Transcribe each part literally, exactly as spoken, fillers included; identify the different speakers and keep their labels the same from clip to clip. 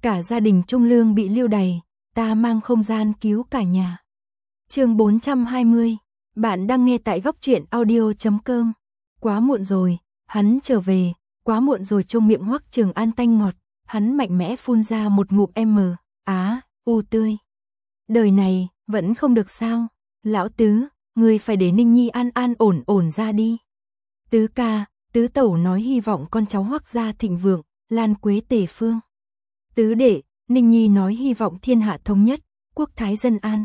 Speaker 1: cả gia đình Trung Lương bị lưu đày, ta mang không gian cứu cả nhà. Chương bốn trăm hai mươi, bạn đang nghe tại góc truyện audio chấm com. Quá muộn rồi, hắn trở về, quá muộn rồi. Trong miệng Hoắc Trường An tanh ngọt, hắn mạnh mẽ phun ra một ngụm M, á, u tươi. Đời này, vẫn không được sao? Lão Tứ, ngươi phải để Ninh Nhi an an ổn ổn ra đi. Tứ ca, Tứ tẩu nói hy vọng con cháu Hoắc gia thịnh vượng, Lan Quế Tề Phương. Tứ đệ, Ninh Nhi nói hy vọng thiên hạ thống nhất, quốc thái dân an.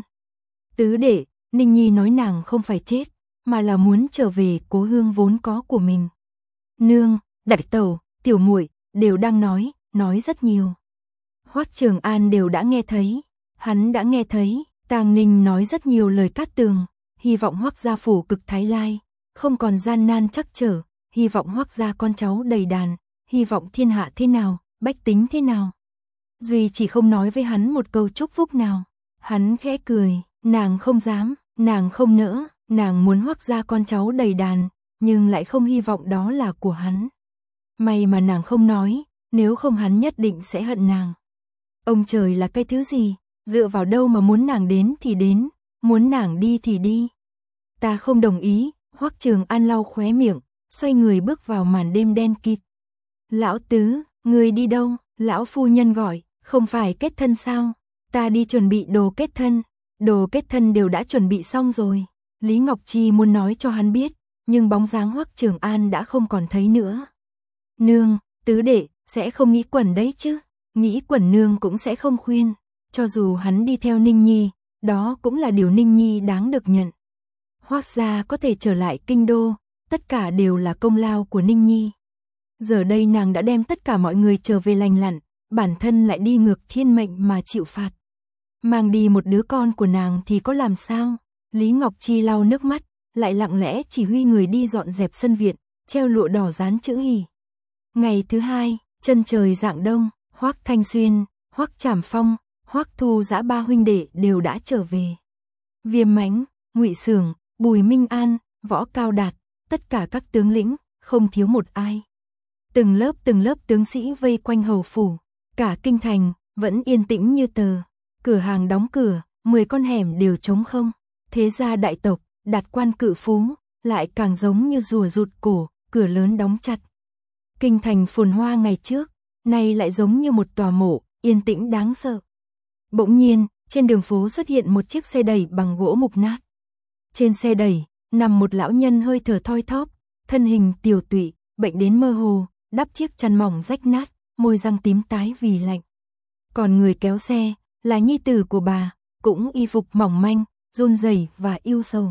Speaker 1: Tứ đệ, Ninh Nhi nói nàng không phải chết, mà là muốn trở về cố hương vốn có của mình. Nương, đại tẩu, tiểu muội đều đang nói, nói rất nhiều. Hoắc Trường An đều đã nghe thấy, hắn đã nghe thấy, Tàng Ninh nói rất nhiều lời cát tường, hy vọng Hoắc gia phủ cực thái lai, không còn gian nan trắc trở, hy vọng Hoắc gia con cháu đầy đàn, hy vọng thiên hạ thế nào, bách tính thế nào. Duy chỉ không nói với hắn một câu chúc phúc nào. Hắn khẽ cười, nàng không dám, nàng không nỡ, nàng muốn Hoắc gia con cháu đầy đàn, nhưng lại không hy vọng đó là của hắn. May mà nàng không nói, nếu không hắn nhất định sẽ hận nàng. Ông trời là cái thứ gì, dựa vào đâu mà muốn nàng đến thì đến, muốn nàng đi thì đi. Ta không đồng ý. Hoắc Trường An lau khóe miệng, xoay người bước vào màn đêm đen kịt. Lão Tứ, người đi đâu? Lão phu nhân gọi, không phải kết thân sao? Ta đi chuẩn bị đồ kết thân. Đồ kết thân đều đã chuẩn bị xong rồi. Lý Ngọc Chi muốn nói cho hắn biết, nhưng bóng dáng Hoắc Trường An đã không còn thấy nữa. Nương, Tứ đệ, sẽ không nghĩ quẩn đấy chứ? Nghĩ quẩn nương cũng sẽ không khuyên. Cho dù hắn đi theo Ninh Nhi, đó cũng là điều Ninh Nhi đáng được nhận. Hoắc gia có thể trở lại kinh đô, tất cả đều là công lao của Ninh Nhi. Giờ đây nàng đã đem tất cả mọi người trở về lành lặn, bản thân lại đi ngược thiên mệnh mà chịu phạt. Mang đi một đứa con của nàng thì có làm sao? Lý Ngọc Chi lau nước mắt, lại lặng lẽ chỉ huy người đi dọn dẹp sân viện, treo lụa đỏ dán chữ hỉ. Ngày thứ hai, chân trời rạng đông, Hoắc Thanh Xuyên, Hoắc Trảm Phong, Hoắc Thu Dã ba huynh đệ đều đã trở về. Viêm Mãnh, Ngụy Xưởng, Bùi Minh An, Võ Cao Đạt, tất cả các tướng lĩnh, không thiếu một ai. Từng lớp từng lớp tướng sĩ vây quanh hầu phủ, cả kinh thành vẫn yên tĩnh như tờ. Cửa hàng đóng cửa, mười con hẻm đều trống không. Thế gia đại tộc, đạt quan cự phú, lại càng giống như rùa rụt cổ, cửa lớn đóng chặt. Kinh thành phồn hoa ngày trước, nay lại giống như một tòa mộ, yên tĩnh đáng sợ. Bỗng nhiên, trên đường phố xuất hiện một chiếc xe đẩy bằng gỗ mục nát. Trên xe đẩy, nằm một lão nhân hơi thở thoi thóp, thân hình tiều tụy, bệnh đến mơ hồ, đắp chiếc chăn mỏng rách nát, môi răng tím tái vì lạnh. Còn người kéo xe, là nhi tử của bà, cũng y phục mỏng manh, run rẩy và ưu sầu.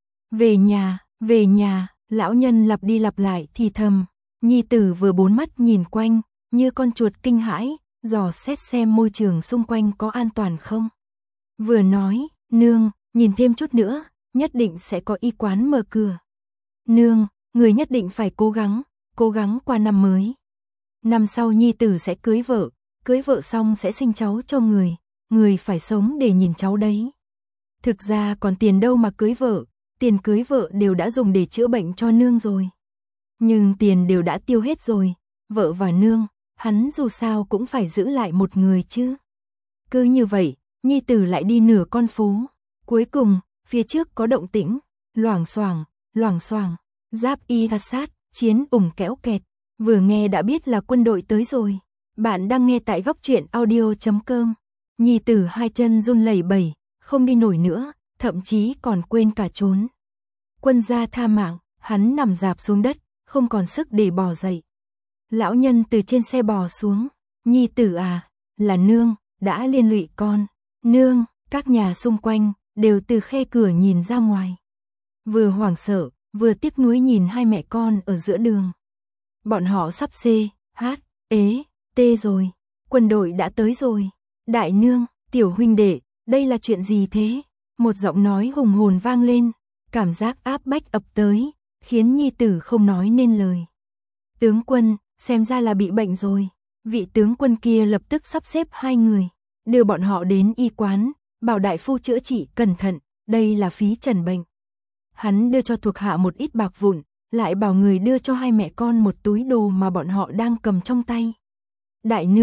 Speaker 1: Về nhà, về nhà, lão nhân lặp đi lặp lại thì thầm. Nhi tử vừa bốn mắt nhìn quanh, như con chuột kinh hãi, dò xét xem môi trường xung quanh có an toàn không. Vừa nói, nương, nhìn thêm chút nữa, nhất định sẽ có y quán mở cửa. Nương, người nhất định phải cố gắng, cố gắng qua năm mới. Năm sau nhi tử sẽ cưới vợ, cưới vợ xong sẽ sinh cháu cho người, người phải sống để nhìn cháu đấy. Thực ra còn tiền đâu mà cưới vợ, tiền cưới vợ đều đã dùng để chữa bệnh cho nương rồi. Nhưng tiền đều đã tiêu hết rồi, vợ và nương, hắn dù sao cũng phải giữ lại một người chứ. Cứ như vậy, nhi tử lại đi nửa con phố. Cuối cùng, phía trước có động tĩnh, loảng xoảng, loảng xoảng, giáp y gạt sát, chiến ủng kéo kẹt, vừa nghe đã biết là quân đội tới rồi. Bạn đang nghe tại góc truyện audio chấm com. Nhi tử hai chân run lẩy bẩy, không đi nổi nữa, thậm chí còn quên cả trốn. Quân gia tha mạng, hắn nằm rạp xuống đất, không còn sức để bò dậy. Lão nhân từ trên xe bò xuống, nhi tử à, là nương, đã liên lụy con. Nương, các nhà xung quanh, đều từ khe cửa nhìn ra ngoài. Vừa hoảng sợ, vừa tiếc nuối nhìn hai mẹ con ở giữa đường. Bọn họ sắp xê, hát, ế, tê rồi, quân đội đã tới rồi. Đại nương, tiểu huynh đệ, đây là chuyện gì thế? Một giọng nói hùng hồn vang lên, cảm giác áp bách ập tới, khiến nhi tử không nói nên lời. Tướng quân, xem ra là bị bệnh rồi. Vị tướng quân kia lập tức sắp xếp hai người, đưa bọn họ đến y quán, bảo đại phu chữa trị cẩn thận, đây là phí trần bệnh. Hắn đưa cho thuộc hạ một ít bạc vụn, lại bảo người đưa cho hai mẹ con một túi đồ mà bọn họ đang cầm trong tay. Đại nương,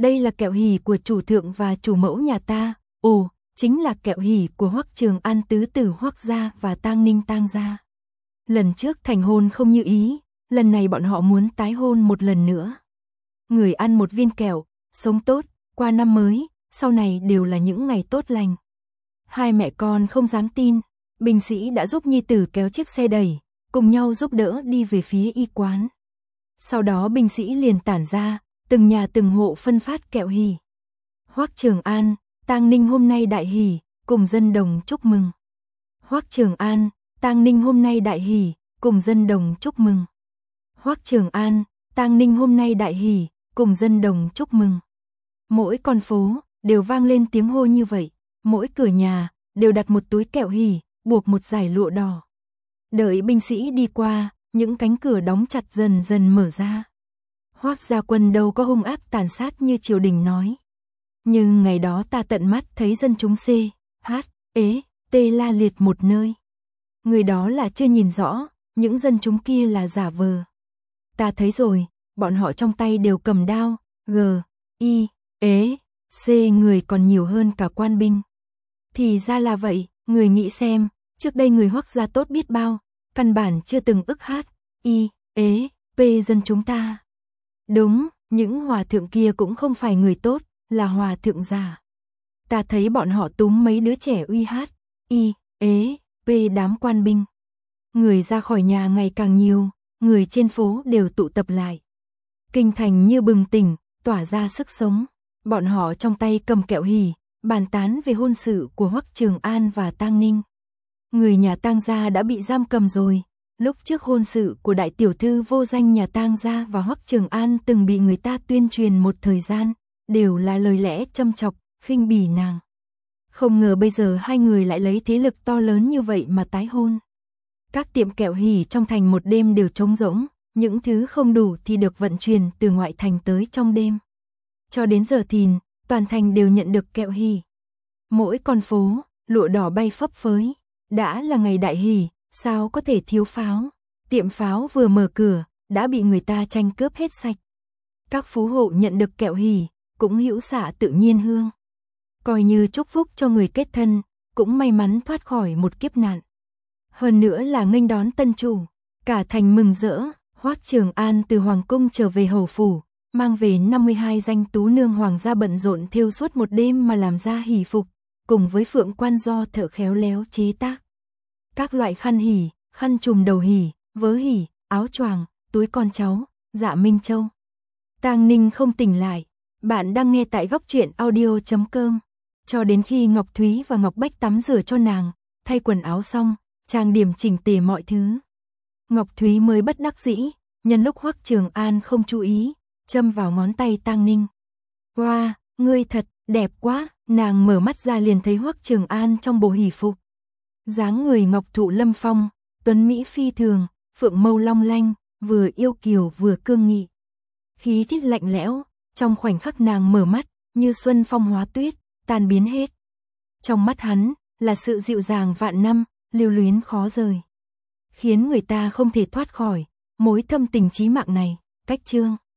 Speaker 1: đây là kẹo hỉ của chủ thượng và chủ mẫu nhà ta, ồ, chính là kẹo hỉ của Hoắc Trường An tứ tử Hoắc gia và Tang Ninh Tang gia. Lần trước thành hôn không như ý, lần này bọn họ muốn tái hôn một lần nữa. Người ăn một viên kẹo, sống tốt, qua năm mới, sau này đều là những ngày tốt lành. Hai mẹ con không dám tin, binh sĩ đã giúp nhi tử kéo chiếc xe đẩy, cùng nhau giúp đỡ đi về phía y quán. Sau đó binh sĩ liền tản ra, từng nhà từng hộ phân phát kẹo hỉ. Hoắc Trường An, Tang Ninh hôm nay đại hỉ, cùng dân đồng chúc mừng. Hoắc Trường An, Tang Ninh hôm nay đại hỉ, cùng dân đồng chúc mừng. Hoắc Trường An, Tang Ninh hôm nay đại hỉ, cùng dân đồng chúc mừng. Mỗi con phố đều vang lên tiếng hô như vậy, mỗi cửa nhà đều đặt một túi kẹo hỉ, buộc một dải lụa đỏ. Đợi binh sĩ đi qua, những cánh cửa đóng chặt dần dần mở ra. Hoắc gia quân đâu có hung ác tàn sát như triều đình nói. Nhưng ngày đó ta tận mắt thấy dân chúng C, H, ế, T la liệt một nơi. Người đó là chưa nhìn rõ, những dân chúng kia là giả vờ. Ta thấy rồi, bọn họ trong tay đều cầm đao, G, I, ế, C người còn nhiều hơn cả quan binh. Thì ra là vậy, người nghĩ xem, trước đây người Hoắc gia tốt biết bao, căn bản chưa từng ức hát, I, ế, P dân chúng ta. Đúng, những hòa thượng kia cũng không phải người tốt, là hòa thượng giả. Ta thấy bọn họ túm mấy đứa trẻ uy hát, I, ế, P đám quan binh. Người ra khỏi nhà ngày càng nhiều, người trên phố đều tụ tập lại. Kinh thành như bừng tỉnh, tỏa ra sức sống. Bọn họ trong tay cầm kẹo hỉ, bàn tán về hôn sự của Hoắc Trường An và Tang Ninh. Người nhà Tang gia đã bị giam cầm rồi. Lúc trước hôn sự của đại tiểu thư vô danh nhà Tang gia và Hoắc Trường An từng bị người ta tuyên truyền một thời gian, đều là lời lẽ châm chọc, khinh bỉ nàng. Không ngờ bây giờ hai người lại lấy thế lực to lớn như vậy mà tái hôn. Các tiệm kẹo hỉ trong thành một đêm đều trống rỗng, những thứ không đủ thì được vận chuyển từ ngoại thành tới trong đêm. Cho đến giờ thìn, toàn thành đều nhận được kẹo hỉ. Mỗi con phố, lụa đỏ bay phấp phới. Đã là ngày đại hỉ, sao có thể thiếu pháo. Tiệm pháo vừa mở cửa, đã bị người ta tranh cướp hết sạch. Các phú hộ nhận được kẹo hỉ, cũng hữu xạ tự nhiên hương. Coi như chúc phúc cho người kết thân, cũng may mắn thoát khỏi một kiếp nạn. Hơn nữa là nghênh đón tân chủ, cả thành mừng rỡ. Hoắc Trường An từ Hoàng cung trở về hầu phủ, mang về năm mươi hai danh tú nương hoàng gia bận rộn thêu suốt một đêm mà làm ra hỉ phục, cùng với phượng quan do thợ khéo léo chế tác. Các loại khăn hỉ, khăn trùm đầu hỉ, vớ hỉ, áo choàng, túi con cháu, dạ minh châu. Tang Ninh không tỉnh lại, bạn đang nghe tại góc truyện audio chấm com. Cho đến khi Ngọc Thúy và Ngọc Bách tắm rửa cho nàng, thay quần áo xong, trang điểm chỉnh tề mọi thứ. Ngọc Thúy mới bất đắc dĩ, nhân lúc Hoắc Trường An không chú ý, châm vào ngón tay Tang Ninh. Wow, ngươi thật đẹp quá, nàng mở mắt ra liền thấy Hoắc Trường An trong bộ hỉ phục. Dáng người ngọc thụ lâm phong, tuấn mỹ phi thường, phượng mâu long lanh, vừa yêu kiều vừa cương nghị. Khí chất lạnh lẽo, trong khoảnh khắc nàng mở mắt, như xuân phong hóa tuyết, tan biến hết. Trong mắt hắn, là sự dịu dàng vạn năm, lưu luyến khó rời. Khiến người ta không thể thoát khỏi, mối thâm tình chí mạng này, cách chương.